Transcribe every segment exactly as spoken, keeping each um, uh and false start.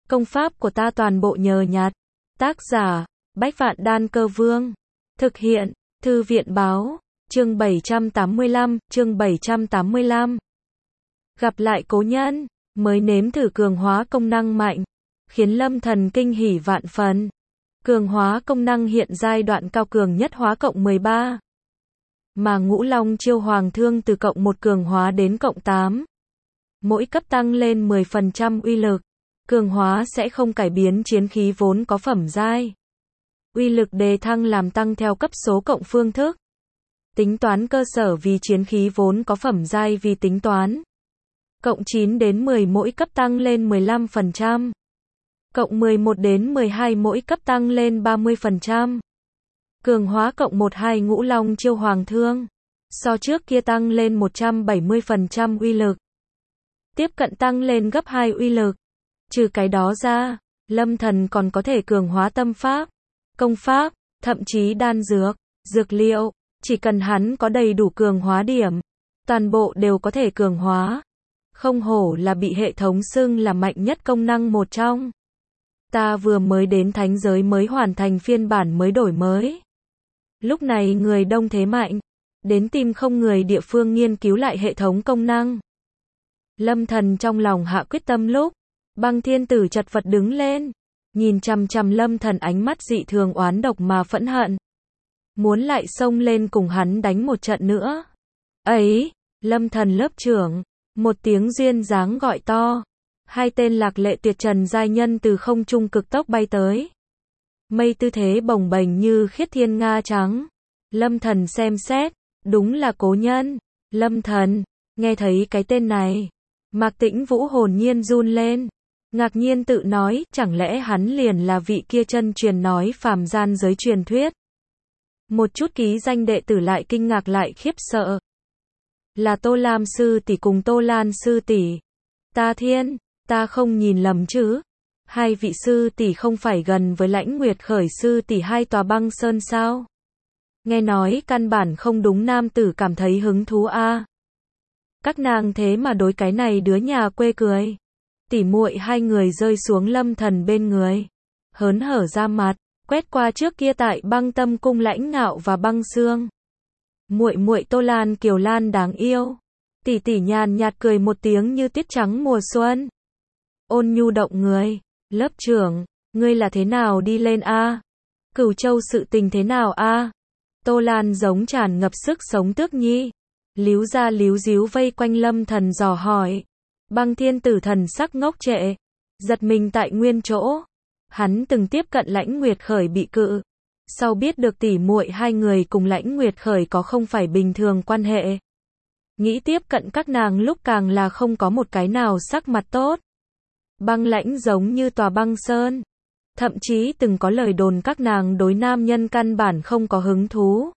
Công pháp của ta toàn bộ nhờ nhặt. Tác giả, Bách Vạn Đan Cơ Vương. Thực hiện, Thư viện Báo. Chương bảy trăm tám mươi lăm, chương bảy trăm tám mươi lăm. Gặp lại cố nhân, mới nếm thử cường hóa công năng mạnh, khiến Lâm Thần kinh hỉ vạn phần. Cường hóa công năng hiện giai đoạn cao cường nhất hóa cộng mười ba. Mà Ngũ Long Chiêu Hoàng Thương từ cộng một cường hóa đến cộng tám. Mỗi cấp tăng lên mười phần trăm uy lực. Cường hóa sẽ không cải biến chiến khí vốn có phẩm giai. Uy lực đề thăng làm tăng theo cấp số cộng phương thức. Tính toán cơ sở vì chiến khí vốn có phẩm giai vì tính toán. Cộng chín đến mười mỗi cấp tăng lên mười lăm phần trăm. Cộng mười một đến mười hai mỗi cấp tăng lên ba mươi phần trăm. Cường hóa cộng mười hai Ngũ Long Chiêu Hoàng Thương. So trước kia tăng lên một trăm bảy mươi phần trăm uy lực. Tiếp cận tăng lên gấp hai uy lực. Trừ cái đó ra, Lâm Thần còn có thể cường hóa tâm pháp, công pháp, thậm chí đan dược, dược liệu. Chỉ cần hắn có đầy đủ cường hóa điểm, toàn bộ đều có thể cường hóa. Không hổ là bị hệ thống xưng là mạnh nhất công năng một trong. Ta vừa mới đến thánh giới mới hoàn thành phiên bản mới đổi mới. Lúc này người đông thế mạnh, đến tìm không người địa phương nghiên cứu lại hệ thống công năng. Lâm Thần trong lòng hạ quyết tâm lúc, Băng Thiên Tử chật vật đứng lên, nhìn chằm chằm Lâm Thần ánh mắt dị thường oán độc mà phẫn hận. Muốn lại xông lên cùng hắn đánh một trận nữa. Ấy, Lâm Thần lớp trưởng, một tiếng duyên dáng gọi to. Hai tên Lạc Lệ Tuyệt Trần giai nhân từ không trung cực tốc bay tới. Mây tư thế bồng bềnh như khiết thiên nga trắng. Lâm Thần xem xét, đúng là cố nhân. Lâm Thần, nghe thấy cái tên này, Mạc Tĩnh Vũ hồn nhiên run lên. Ngạc nhiên tự nói, chẳng lẽ hắn liền là vị kia chân truyền nói phàm gian giới truyền thuyết. Một chút ký danh đệ tử lại kinh ngạc lại khiếp sợ. Là Tô Lam sư tỷ cùng Tô Lan sư tỷ. Ta thiên, ta không nhìn lầm chứ? Hai vị sư tỷ không phải gần với Lãnh Nguyệt Khởi sư tỷ hai tòa băng sơn sao? Nghe nói căn bản không đúng nam tử cảm thấy hứng thú a. À. Các nàng thế mà đối cái này đứa nhà quê cười. Tỉ muội hai người rơi xuống Lâm Thần bên người, hớn hở ra mặt, quét qua trước kia tại Băng Tâm cung Lãnh Ngạo và Băng Xương. Muội muội Tô Lan Kiều Lan đáng yêu. Tỷ tỷ nhàn nhạt cười một tiếng như tuyết trắng mùa xuân. Ôn nhu động người, lớp trưởng, ngươi là thế nào đi lên a? À? Cửu Châu sự tình thế nào a? À? Tô Lan giống tràn ngập sức sống tước nhi, líu ra líu díu vây quanh Lâm Thần dò hỏi. Băng Thiên Tử thần sắc ngốc trệ, giật mình tại nguyên chỗ. Hắn từng tiếp cận Lãnh Nguyệt Khởi bị cự, sau biết được tỷ muội hai người cùng Lãnh Nguyệt Khởi có không phải bình thường quan hệ. Nghĩ tiếp cận các nàng lúc càng là không có một cái nào sắc mặt tốt. Băng Lãnh giống như tòa băng sơn. Thậm chí từng có lời đồn các nàng đối nam nhân căn bản không có hứng thú.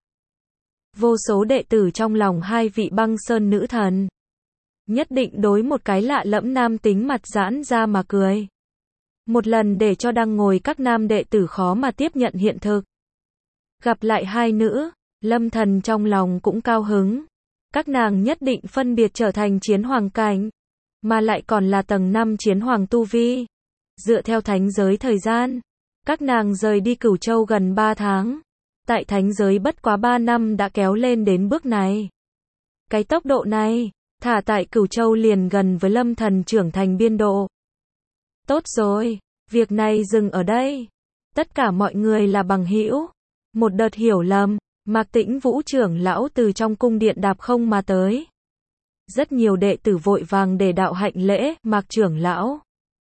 Vô số đệ tử trong lòng hai vị băng sơn nữ thần. Nhất định đối một cái lạ lẫm nam tính mặt giãn ra mà cười. Một lần để cho đang ngồi các nam đệ tử khó mà tiếp nhận hiện thực. Gặp lại hai nữ, Lâm Thần trong lòng cũng cao hứng. Các nàng nhất định phân biệt trở thành chiến hoàng cảnh, mà lại còn là tầng năm chiến hoàng tu vi. Dựa theo thánh giới thời gian, các nàng rời đi Cửu Châu gần ba tháng. Tại thánh giới bất quá ba năm đã kéo lên đến bước này. Cái tốc độ này, thả tại Cửu Châu liền gần với Lâm Thần trưởng thành biên độ. Tốt rồi, việc này dừng ở đây. Tất cả mọi người là bằng hữu. Một đợt hiểu lầm, Mạc Tĩnh Vũ trưởng lão từ trong cung điện đạp không mà tới. Rất nhiều đệ tử vội vàng để đạo hạnh lễ, Mạc trưởng lão.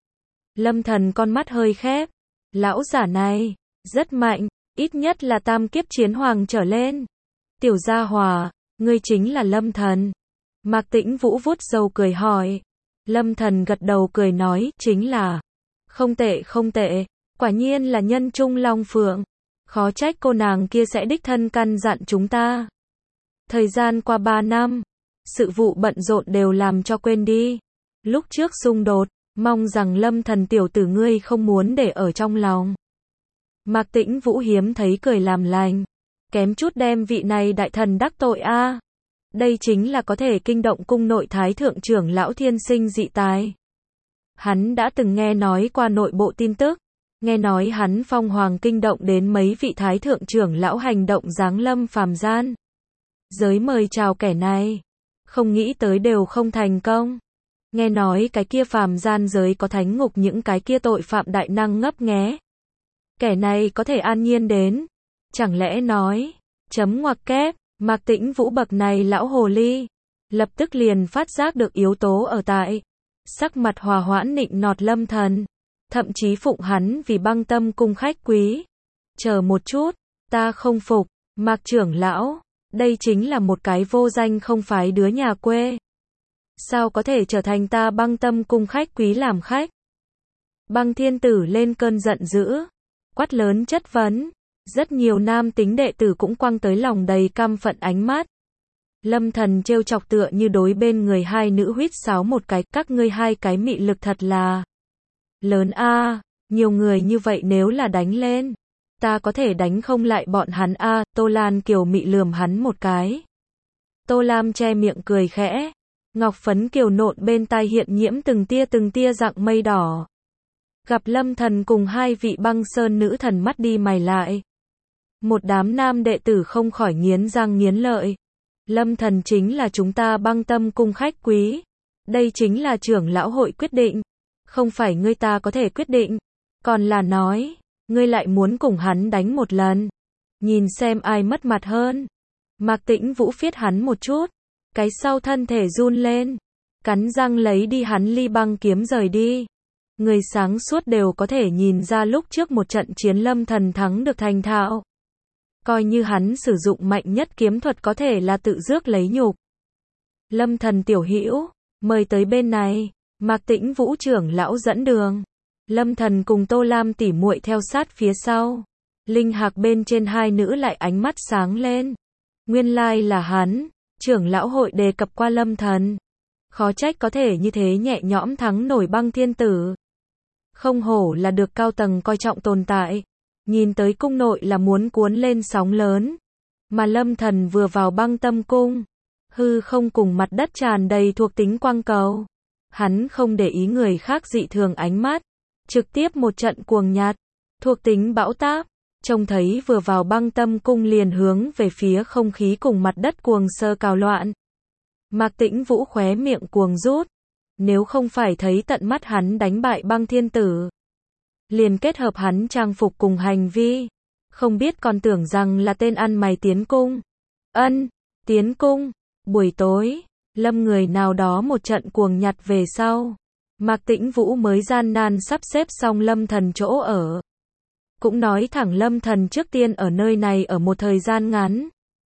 Lâm Thần con mắt hơi khép. Lão giả này, rất mạnh, ít nhất là tam kiếp chiến hoàng trở lên. Tiểu gia hòa, ngươi chính là Lâm Thần. Mạc Tĩnh Vũ vuốt râu cười hỏi. Lâm Thần gật đầu cười nói, chính là. Không tệ không tệ, quả nhiên là nhân trung long phượng. Khó trách cô nàng kia sẽ đích thân căn dặn chúng ta. Thời gian qua ba năm, sự vụ bận rộn đều làm cho quên đi. Lúc trước xung đột, mong rằng Lâm Thần tiểu tử ngươi không muốn để ở trong lòng. Mạc Tĩnh Vũ hiếm thấy cười làm lành. Kém chút đem vị này đại thần đắc tội a. À. Đây chính là có thể kinh động cung nội thái thượng trưởng lão thiên sinh dị tài. Hắn đã từng nghe nói qua nội bộ tin tức, nghe nói hắn phong hoàng kinh động đến mấy vị thái thượng trưởng lão hành động giáng lâm phàm gian. Giới mời chào kẻ này, không nghĩ tới đều không thành công. Nghe nói cái kia phàm gian giới có thánh ngục những cái kia tội phạm đại năng ngấp nghé. Kẻ này có thể an nhiên đến, chẳng lẽ nói, chấm ngoặc kép, Mạc Tĩnh Vũ bậc này lão hồ ly, lập tức liền phát giác được yếu tố ở tại. Sắc mặt hòa hoãn nịnh nọt Lâm Thần, thậm chí phụng hắn vì băng tâm cung khách quý. Chờ một chút, ta không phục, Mạc trưởng lão, đây chính là một cái vô danh không phái đứa nhà quê. Sao có thể trở thành ta băng tâm cung khách quý làm khách? Băng thiên tử lên cơn giận dữ, quát lớn chất vấn. Rất nhiều nam tính đệ tử cũng quăng tới lòng đầy căm phẫn ánh mắt. Lâm Thần trêu chọc tựa như đối bên người hai nữ huýt sáo một cái, các ngươi hai cái mị lực thật là lớn a, à, nhiều người như vậy nếu là đánh lên, ta có thể đánh không lại bọn hắn a, à, Tô Lan kiều mị lườm hắn một cái. Tô Lam che miệng cười khẽ, ngọc phấn kiều nộn bên tai hiện nhiễm từng tia từng tia dạng mây đỏ. Gặp Lâm Thần cùng hai vị băng sơn nữ thần mắt đi mày lại. Một đám nam đệ tử không khỏi nghiến răng nghiến lợi. Lâm Thần chính là chúng ta băng tâm cung khách quý. Đây chính là trưởng lão hội quyết định. Không phải ngươi ta có thể quyết định. Còn là nói, ngươi lại muốn cùng hắn đánh một lần. Nhìn xem ai mất mặt hơn. Mạc Tĩnh Vũ phiết hắn một chút. Cái sau thân thể run lên. Cắn răng lấy đi hắn ly băng kiếm rời đi. Người sáng suốt đều có thể nhìn ra lúc trước một trận chiến Lâm Thần thắng được thành thạo. Coi như hắn sử dụng mạnh nhất kiếm thuật có thể là tự rước lấy nhục. Lâm Thần tiểu hữu, mời tới bên này. Mạc Tĩnh Vũ trưởng lão dẫn đường. Lâm Thần cùng Tô Lam tỉ muội theo sát phía sau. Linh hạc bên trên hai nữ lại ánh mắt sáng lên. Nguyên lai là hắn, trưởng lão hội đề cập qua Lâm Thần. Khó trách có thể như thế nhẹ nhõm thắng nổi băng thiên tử. Không hổ là được cao tầng coi trọng tồn tại. Nhìn tới cung nội là muốn cuốn lên sóng lớn. Mà Lâm Thần vừa vào băng tâm cung. Hư không cùng mặt đất tràn đầy thuộc tính quang cầu. Hắn không để ý người khác dị thường ánh mắt. Trực tiếp một trận cuồng nhạt. Thuộc tính bão táp. Trông thấy vừa vào băng tâm cung liền hướng về phía không khí cùng mặt đất cuồng sơ cào loạn. Mạc Tĩnh Vũ khóe miệng cuồng rút. Nếu không phải thấy tận mắt hắn đánh bại băng thiên tử. Liền kết hợp hắn trang phục cùng hành vi. Không biết còn tưởng rằng là tên ăn mày tiến cung. Ân, tiến cung. Buổi tối, Lâm người nào đó một trận cuồng nhặt về sau. Mạc Tĩnh Vũ mới gian nan sắp xếp xong Lâm Thần chỗ ở. Cũng nói thẳng Lâm Thần trước tiên ở nơi này ở một thời gian ngắn.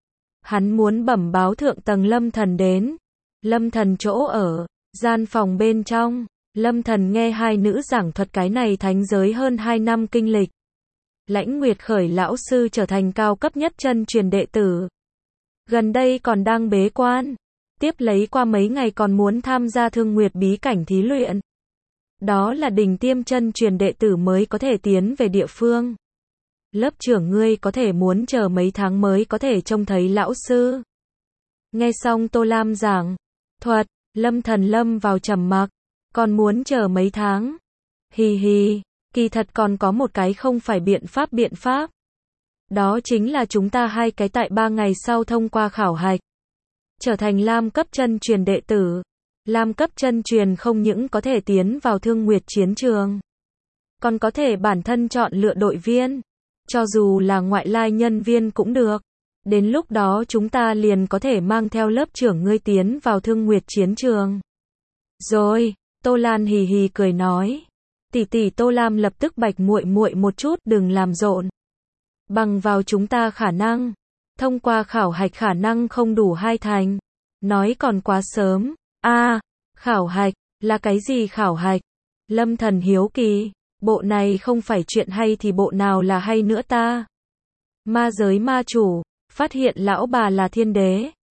Hắn muốn bẩm báo thượng tầng Lâm Thần đến. Lâm Thần chỗ ở, gian phòng bên trong. Lâm Thần nghe hai nữ giảng thuật cái này thánh giới hơn hai năm kinh lịch. Lãnh Nguyệt Khởi lão sư trở thành cao cấp nhất chân truyền đệ tử. Gần đây còn đang bế quan. Tiếp lấy qua mấy ngày còn muốn tham gia Thương Nguyệt bí cảnh thí luyện. Đó là đỉnh tiêm chân truyền đệ tử mới có thể tiến về địa phương. Lớp trưởng ngươi có thể muốn chờ mấy tháng mới có thể trông thấy lão sư. Nghe xong Tô Lam giảng thuật, Lâm Thần lâm vào trầm mặc. Còn muốn chờ mấy tháng. Hì hì, kỳ thật còn có một cái không phải biện pháp biện pháp. Đó chính là chúng ta hai cái tại ba ngày sau thông qua khảo hạch. Trở thành lam cấp chân truyền đệ tử. Lam cấp chân truyền không những có thể tiến vào Thương Nguyệt chiến trường. Còn có thể bản thân chọn lựa đội viên. Cho dù là ngoại lai nhân viên cũng được. Đến lúc đó chúng ta liền có thể mang theo lớp trưởng ngươi tiến vào Thương Nguyệt chiến trường. Rồi, Tô Lan hì hì cười nói. Tỷ tỷ Tô Lam lập tức bạch muội muội một chút, đừng làm rộn. Bằng vào chúng ta khả năng. Thông qua khảo hạch khả năng không đủ hai thành. Nói còn quá sớm. A, à, khảo hạch, là cái gì khảo hạch? Lâm Thần hiếu kỳ. Bộ này không phải chuyện hay thì bộ nào là hay nữa ta? Ma giới ma chủ, phát hiện lão bà là thiên đế.